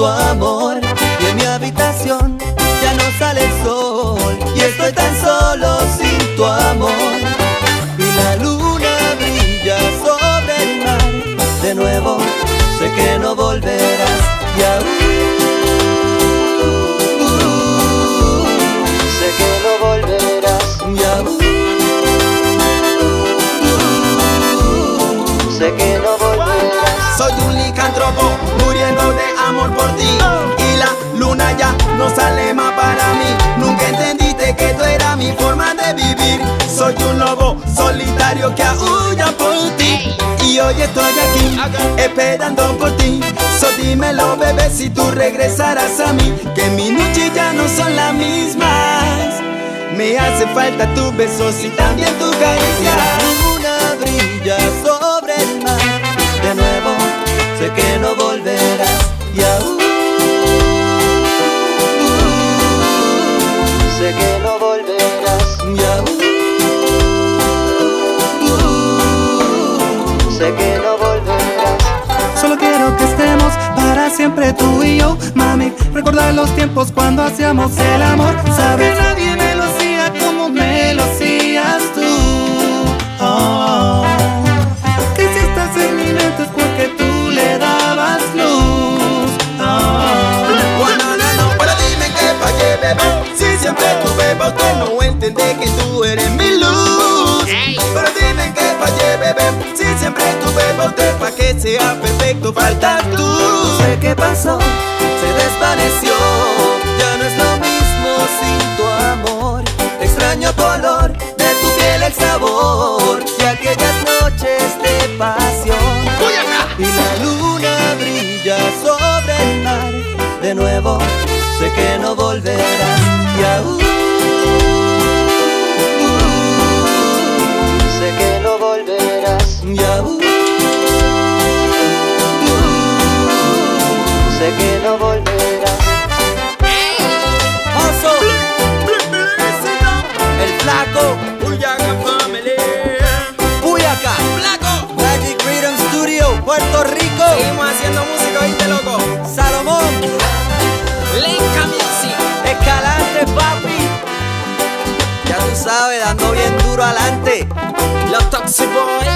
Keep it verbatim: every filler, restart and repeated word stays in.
tu amor. Y en mi habitación ya no sale el sol, y estoy tan solo sin tu amor. Y la luna brilla sobre el mar. De nuevo sé que no volverás. Y aún sé que no volverás. Y aún sé que no volverás. Soy un licántropo muriendo de amor por ti, y la luna ya no sale más para mí. Nunca entendiste que tú eras mi forma de vivir. Soy un lobo solitario que aúlla por ti, y hoy estoy aquí esperando por ti. So dímelo, bebé, si tú regresarás a mí, que mis noches ya no son las mismas. Me hace falta tus besos y también tu caricia. La luna brilla sobre el mar. De nuevo sé que no volverás. Y aún sé que no volverás. Y aún sé que no volverás. Solo quiero que estemos para siempre tú y yo, mami. Recordar los tiempos cuando hacíamos el amor. Sabes que nadie me lo hacía como me lo hacías tú. Oh, que si estás en mi mente es porque tú le dabas luz. Oh, Bueno, no, no, pero dime que fallé, bebé. Si siempre tuve pa' usted, no entendí que tú eres mi luz. Pero dime que fallé, bebé. Si siempre tuve pa' usted, pa' que sea perfecto faltas tú. Sé qué pasó, se desvaneció. Ya no es lo mismo sin tu amor. Extraño tu olor, de tu piel el sabor, de aquellas noches de pasión. Y la luna brilla sobre el mar. De nuevo sé que no volverás. Y aún sé que no volverás. Y aún sé que no volverás. Oso, el flaco, Uyaga Family. Puyacá, Flaco. Magic Rhythm Studio, Puerto Rico. Seguimos haciendo música, ¿viste, loco? Salomón, Lenka Music. Escalante, papi. Ya tú sabes, dando bien duro adelante. Los Toxic Boys.